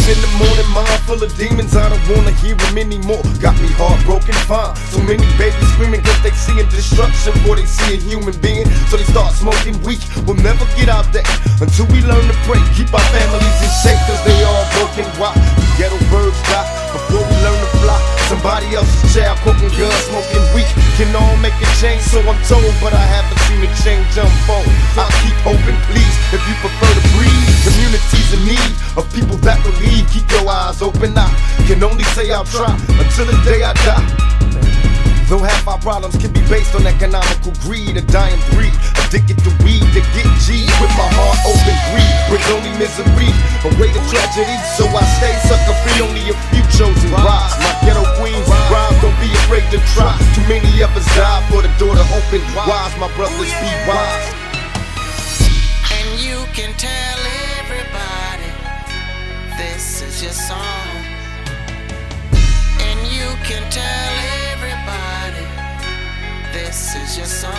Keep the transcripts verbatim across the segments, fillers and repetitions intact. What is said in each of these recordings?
in the morning, mind full of demons, I don't wanna hear them anymore. Got me heartbroken, fine. So many babies screaming cause they seeing destruction before they see a human being. So they start smoking weed. We'll never get out there until we learn to pray. Keep our families in shape cause they all broken. Why? Ghetto birds die before we learn to fly. Somebody else's child cooking guns, smoking weed. Can all make a change, so I'm told, but I haven't seen a change unfold. I'll keep hoping, please, if you prefer to breathe. Communities in need of people that believe. Keep your eyes open, I can only say I'll try until the day I die. Though half our problems can be based on economical greed, a dying breed, addicted to weed to get G. With my heart open, greed brings only misery, a way to tragedy. So I stay sucker free, only a few chosen rise. My ghetto queens rhyme, don't be afraid to try. Too many of us die for the door to open wise. My brothers, be wise. And you can tell everybody this is your song. And you can tell everybody this is your song.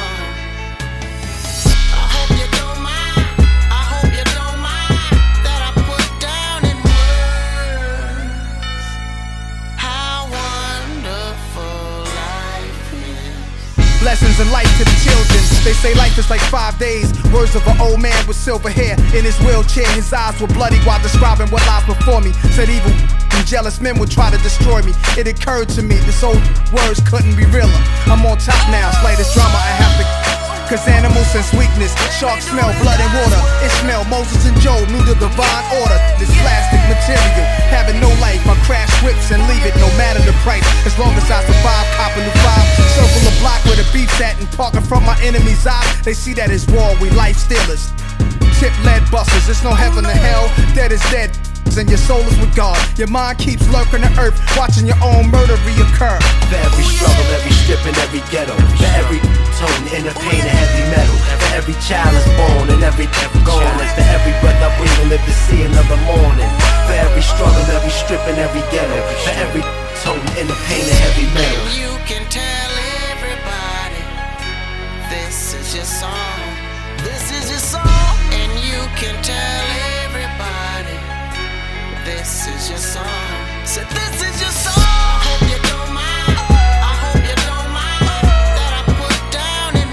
I hope you don't mind, I hope you don't mind that I put down in words how wonderful life is. Blessings and life to the children. They say life is like five days. Words of an old man with silver hair in his wheelchair. His eyes were bloody while describing what lies before me. Said evil and jealous men would try to destroy me. It occurred to me this old words couldn't be realer. I'm on top now, slightest drama I have to. Cause animals sense weakness. Sharks smell blood and water. Ishmael, Moses and Job knew the divine order. This plastic material having no life. I crash whips and leave it no matter the price. As long as I survive, cop a new five. Circle the block where the beef's at and park in front my enemy's eye. They see that it's war, we life stealers. Tip lead busters, it's no heaven or hell. Dead is dead. And your soul is with God. Your mind keeps lurking the earth, watching your own murder reoccur. For every struggle, every strip, and every ghetto. For every tone in the pain of heavy metal. For every child is born and every death gone. And for every breath I breathe, will live to see another morning. For every struggle, every strip, and every ghetto. For every tone in the pain of heavy metal. And you can tell everybody this is your song. This is your song. And you can tell everybody this is your song. So this is your song. I hope you don't mind, I hope you don't mind that I put down in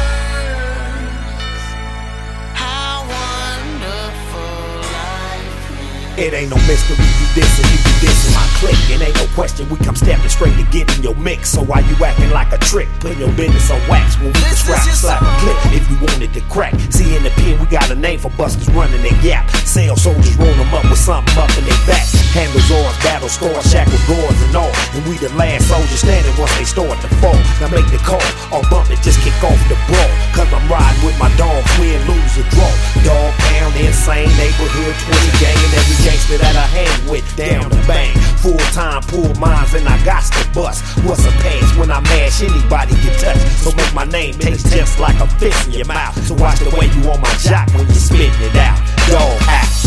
words how wonderful life is. It ain't no mystery, you dissing, you be dissing my clique. It ain't no question, we come stepping straight to get in your mix. So why you acting like a trick? Putting your business on wax when we can scrap, slap a clip if you wanted to crack. See in the pen, we got a name for busters running their gap. Sale soldiers roll them up with something up in their back. Handles ours, battle scars, shackled doors and all. And we the last soldiers standing once they start to fall. Now make the call, or bump it, just kick off the brawl. Cause I'm riding with my dog, win, lose or draw. Dog pound, insane, neighborhood, twenty gang. And every gangster that I hang with, down the bang. Full time, pull mines, and I got to bust. What's a pass when I mash, anybody get touched. So make my name taste just like a fist in your mouth. So watch the way you on my jock when you spitting it out. Dog act.